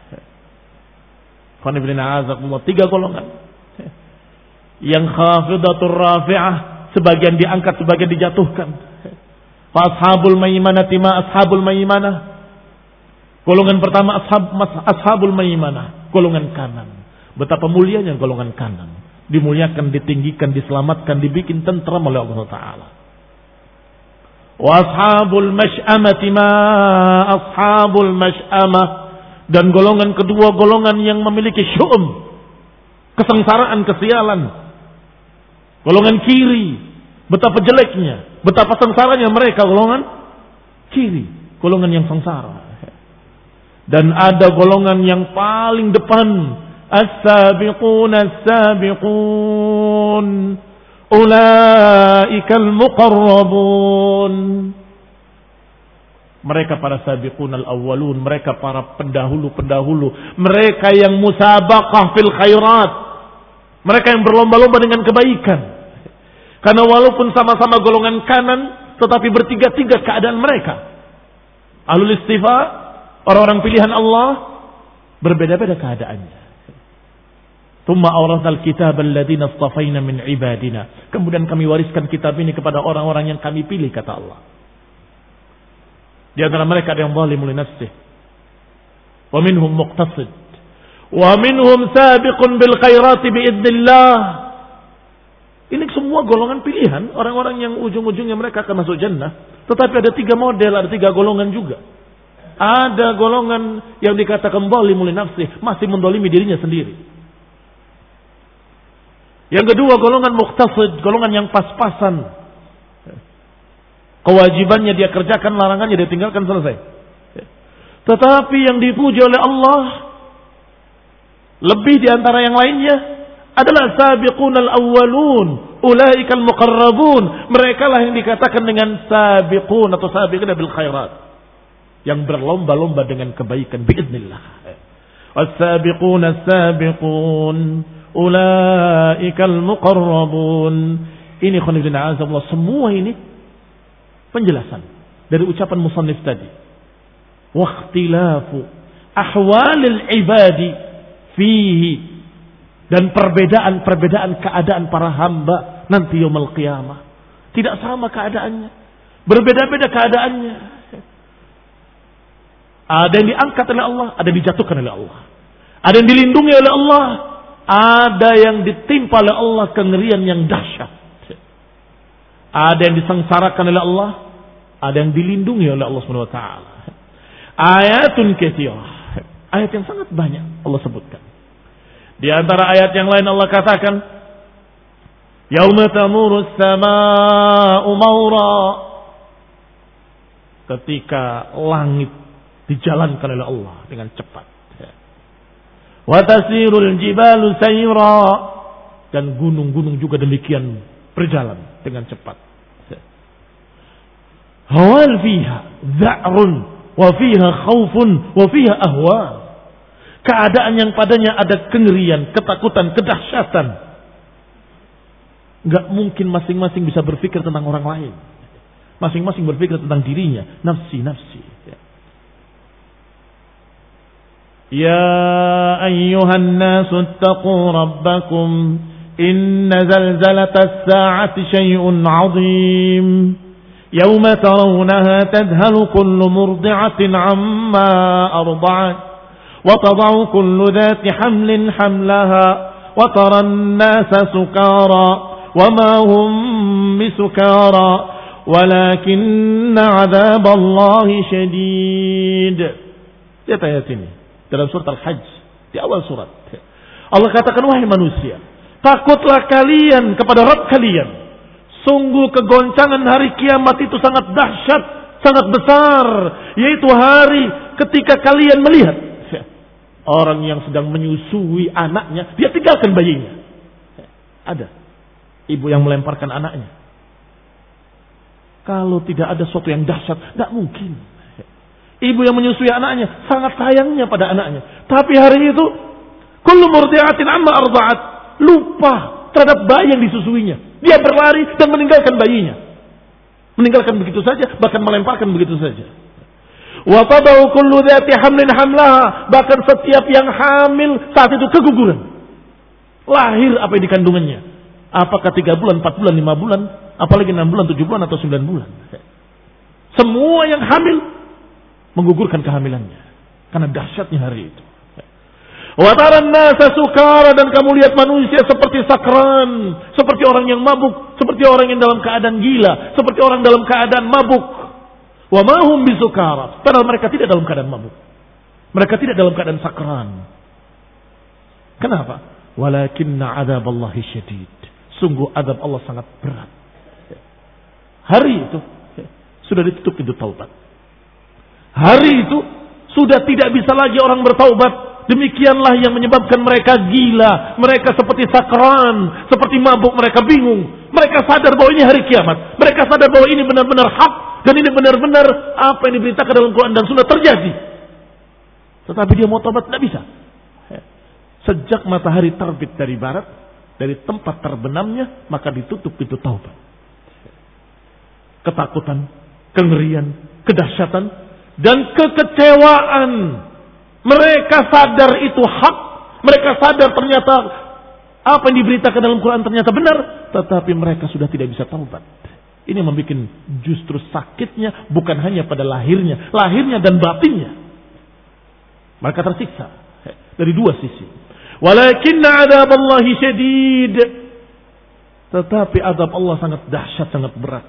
Speaker 1: Tiga golongan. Yang khafidatur rafi'ah, sebagian diangkat, sebagian dijatuhkan. Fa ashabul maimanah ma ashabul maimanah. Golongan pertama ashab, ashabul maimanah, golongan kanan. Betapa mulianya golongan kanan. Dimuliakan, ditinggikan, diselamatkan, dibikin tentram oleh Allah Ta'ala. Wa ashabul mash'amati ma ashabul mash'amah. Dan golongan kedua, golongan yang memiliki syu'um, kesengsaraan, kesialan. Golongan kiri, betapa jeleknya, betapa sengsaranya mereka, golongan kiri, golongan yang sengsara. Dan ada golongan yang paling depan, as-sabiqun as-sabiqun ulaikal muqarrabun. Mereka para sabiqun al-awwalun, mereka para pendahulu-pendahulu, mereka yang musabaqah fil khairat, mereka yang berlomba-lomba dengan kebaikan. Karena walaupun sama-sama golongan kanan, tetapi bertiga-tiga keadaan mereka. Ahlul istifa, Orang-orang pilihan Allah berbeda-beda keadaannya. Tsumma awratnal kitaba alladziina istafaina min ibadina. Kemudian kami wariskan kitab ini kepada orang-orang yang kami pilih, kata Allah. Di antara mereka ada yang zalimun li nafsihi, wa minhum muqtasid, wa minhum sabiqun bil khairati biidznillah. Ini semua golongan pilihan, orang-orang yang ujung-ujungnya mereka akan masuk jannah. Tetapi ada tiga model, ada tiga golongan juga. Ada golongan yang dikatakan zalimun li nafsihi, masih mendolimi dirinya sendiri. Yang kedua golongan muqtasid, golongan yang pas-pasan. Kewajibannya dia kerjakan, larangannya dia tinggalkan, selesai. Tetapi yang dipuji oleh Allah lebih di antara yang lainnya adalah sabiqunal awwalun, ulaikal muqarrabun. Mereka lah yang dikatakan dengan sabiqun atau sabiquna bil khairat, yang berlomba-lomba dengan kebaikan biiznillah. As-sabiquna as-sabiqun ulaikal muqarrabun. Ini khonifina azabullah, semua ini penjelasan dari ucapan musannif tadi. Wakhtilafu ahwalil ibadi fihi, dan perbedaan-perbedaan keadaan para hamba nanti yaumul qiyamah. Tidak sama keadaannya, berbeda-beda keadaannya. Ada yang diangkat oleh Allah, ada yang dijatuhkan oleh Allah. Ada yang dilindungi oleh Allah, ada yang ditimpa oleh Allah kengerian yang dahsyat. Ada yang disengsarakan oleh Allah, ada yang dilindungi oleh Allah Subhanahu wa taala. Ayatun katsirah. Ayat yang sangat banyak Allah sebutkan. Di antara ayat yang lain Allah katakan, yauma tamurus samaa'u maura, ketika langit dijalankan oleh Allah dengan cepat. Wa tasirul jibalu sayra, dan gunung-gunung juga demikian berjalan dengan cepat. Hawal fiha dza'run wa fiha khaufun wa fiha ahwan. Keadaan yang padanya ada kengerian, ketakutan, kedahsyatan. Enggak mungkin masing-masing bisa berpikir tentang orang lain. Masing-masing berpikir tentang dirinya, nafsi, nafsi. Ya ayyuhan nasu ittaqu rabbakum inna zalzalatas sa'ati syai'un 'azim. Yawma tarawnaha tadhalu kullu murdi'atin 'amma arda'at wa tad'u kullu dhati hamlin hamlaha wa taran nasa sukara wa ma hum bisukara walakinna 'adzaballahi syadid. Lihat ayat ini dalam surat Al-Hajj, di awal surat. Allah katakan, wahai manusia, takutlah kalian kepada Rabb kalian. Sungguh kegoncangan hari kiamat itu sangat dahsyat, sangat besar. Yaitu hari ketika kalian melihat orang yang sedang menyusui anaknya, dia tinggalkan bayinya. Ada ibu yang melemparkan anaknya. Kalau tidak ada sesuatu yang dahsyat, tidak mungkin. Ibu yang menyusui anaknya, sangat sayangnya pada anaknya. Tapi hari itu, kullu murdi'atin amma arda'at, lupa terhadap bayi yang disusuinya. Dia berlari dan meninggalkan bayinya. Meninggalkan begitu saja, bahkan melemparkan begitu saja. Wa tadau kullu dhati hamlin hamlaha, bahkan setiap yang hamil saat itu keguguran. Lahir apa yang dikandungannya. Apakah tiga bulan, empat bulan, lima bulan, apalagi enam bulan, tujuh bulan, atau sembilan bulan. Semua yang hamil menggugurkan kehamilannya karena dahsyatnya hari itu. Wa taran nasa sukara, dan kamu lihat manusia seperti sakran, seperti orang yang mabuk, seperti orang yang dalam keadaan gila, seperti orang dalam keadaan mabuk. Wa ma hum bisukara, padahal mereka tidak dalam keadaan mabuk. Mereka tidak dalam keadaan sakran. Kenapa? Walakinna 'adzaballahi syadid. Sungguh azab Allah sangat berat. Hari itu sudah ditutup pintu taubat. Hari itu sudah tidak bisa lagi orang bertaubat. Demikianlah yang menyebabkan mereka gila. Mereka seperti sakran, seperti mabuk, mereka bingung. Mereka sadar bahwa ini hari kiamat. Mereka sadar bahwa ini benar-benar hak. Dan ini benar-benar apa yang diberitakan dalam Quran dan Sunnah terjadi. Tetapi dia mau taubat, tidak bisa. Sejak matahari terbit dari barat, dari tempat terbenamnya, maka ditutup pintu taubat. Ketakutan, kengerian, kedahsyatan dan kekecewaan. Mereka sadar itu hak, mereka sadar ternyata apa yang diberitakan dalam Quran ternyata benar, tetapi mereka sudah tidak bisa taubat. Ini membuat justru sakitnya bukan hanya pada lahirnya, lahirnya dan batinnya. Mereka tersiksa dari dua sisi. Walakinna adzaballahi syadid. Tetapi azab Allah sangat dahsyat, sangat berat.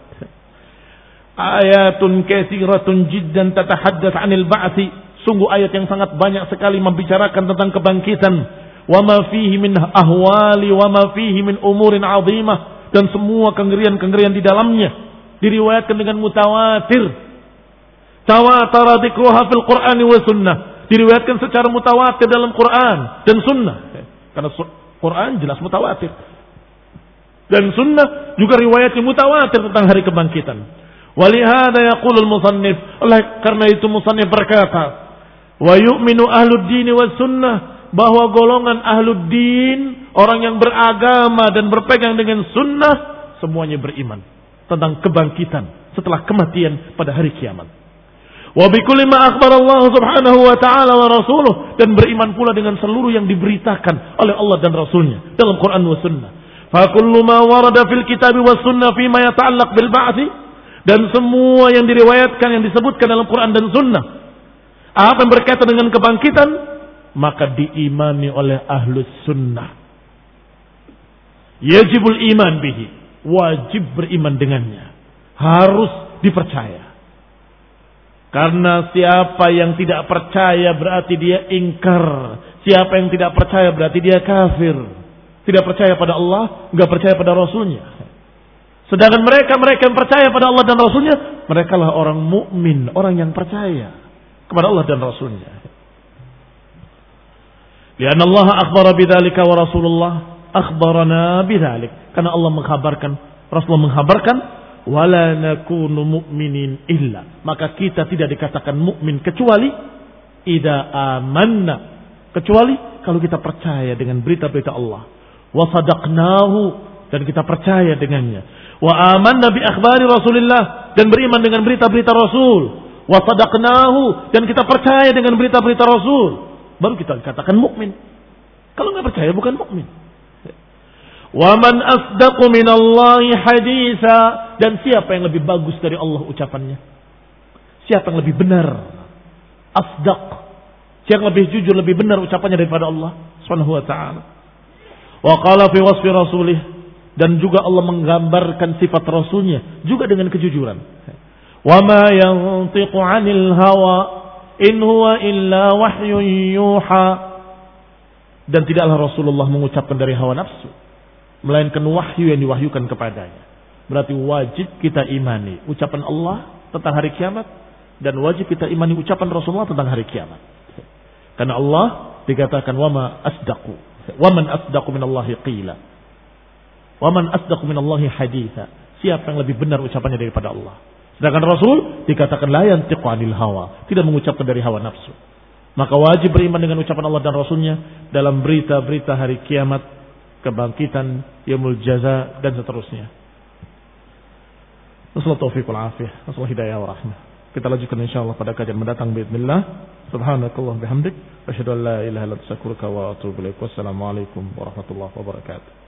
Speaker 1: Ayatun katsiratun jiddan tatahaddath 'anil ba'tsi. Sungguh ayat yang sangat banyak sekali membicarakan tentang kebangkitan. Wa ma fihi min ahwali wa ma fihi min umurin 'azimah. Dan semua kengerian-kengerian di dalamnya diriwayatkan dengan mutawatir. Tawatara dzikruha fil Qur'ani wa sunnah. Diriwayatkan secara mutawatir dalam Quran dan sunnah. Karena Quran jelas mutawatir. Dan sunnah juga riwayatnya mutawatir tentang hari kebangkitan. Walihada yaqulul musannif. Oleh karena itu musannif berkata, wa yu'minu ahlud dini was sunnah. Bahwa golongan ahlud din, orang yang beragama dan berpegang dengan sunnah, semuanya beriman tentang kebangkitan setelah kematian pada hari kiamat. Wa bikulli ma akhbar Allah subhanahu wa ta'ala wa rasuluh, dan beriman pula dengan seluruh yang diberitakan oleh Allah dan Rasulnya dalam Quran wa sunnah. Fa kullu ma warada fil kitab wa sunnah fi ma yata'allaq bil ba'tsi, dan semua yang diriwayatkan yang disebutkan dalam Quran dan sunnah apa yang berkaitan dengan kebangkitan, maka diimani oleh ahlus sunnah. Yajibul iman bihi, wajib beriman dengannya, harus dipercaya. Karena siapa yang tidak percaya berarti dia ingkar. Siapa yang tidak percaya berarti dia kafir. Tidak percaya pada Allah, enggak percaya pada Rasulnya. Sedangkan mereka mereka yang percaya pada Allah dan Rasulnya, mereka lah orang mukmin, orang yang percaya kepada Allah dan Rasulnya. Lianna Allah akhbara bidzalika wa Rasulullah akhbarana bidzalik. Karena Allah mengkhabarkan, Rasulullah mengkhabarkan, wala nakunu mu'minin illa. Maka kita tidak dikatakan mukmin kecuali idza amanna, kecuali kalau kita percaya dengan berita-berita Allah. Wa sadaqnahu, dan kita percaya dengannya. Wa amanna bi akhbari Rasulillah, dan beriman dengan berita-berita Rasul. Wa sadaqnahu, dan kita percaya dengan berita-berita Rasul. Baru kita katakan mukmin. Kalau nggak percaya bukan mukmin. Wa man asdaqu minallahi haditsa, dan siapa yang lebih bagus dari Allah ucapannya? Siapa yang lebih benar? Asdaq. Siapa yang lebih jujur, lebih benar ucapannya daripada Allah Subhanahu wa taala. Wa qala fi wasfi rasulih, dan juga Allah menggambarkan sifat Rasulnya juga dengan kejujuran. Wa ma yantiqu 'anil hawa in huwa illa wahyun yuha, dan tidaklah Rasulullah mengucapkan dari hawa nafsu, melainkan wahyu yang diwahyukan kepadanya. Berarti wajib kita imani ucapan Allah tentang hari kiamat, dan wajib kita imani ucapan Rasulullah tentang hari kiamat. Karena Allah dikatakan wama asdaqu, waman asdaqu minallahi qila, waman asdaqu minallahi haditha. Siapa yang lebih benar ucapannya daripada Allah? Sedangkan Rasul dikatakan la yantiqu 'anil hawa, tidak mengucapkan dari hawa nafsu. Maka wajib beriman dengan ucapan Allah dan Rasulnya dalam berita-berita hari kiamat, kebangkitan, yaumul jaza, dan seterusnya. Wassalatu taufiqul afiyah, wassalatu hidayah wa rahmah. Kita lanjutkan insyaallah pada kajian mendatang bismillah. Subhanakallah bihamdik, asyhadu an la ilaha illa anta astaghfiruka wa atubu ilaik. Wassalamualaikum warahmatullahi wabarakatuh.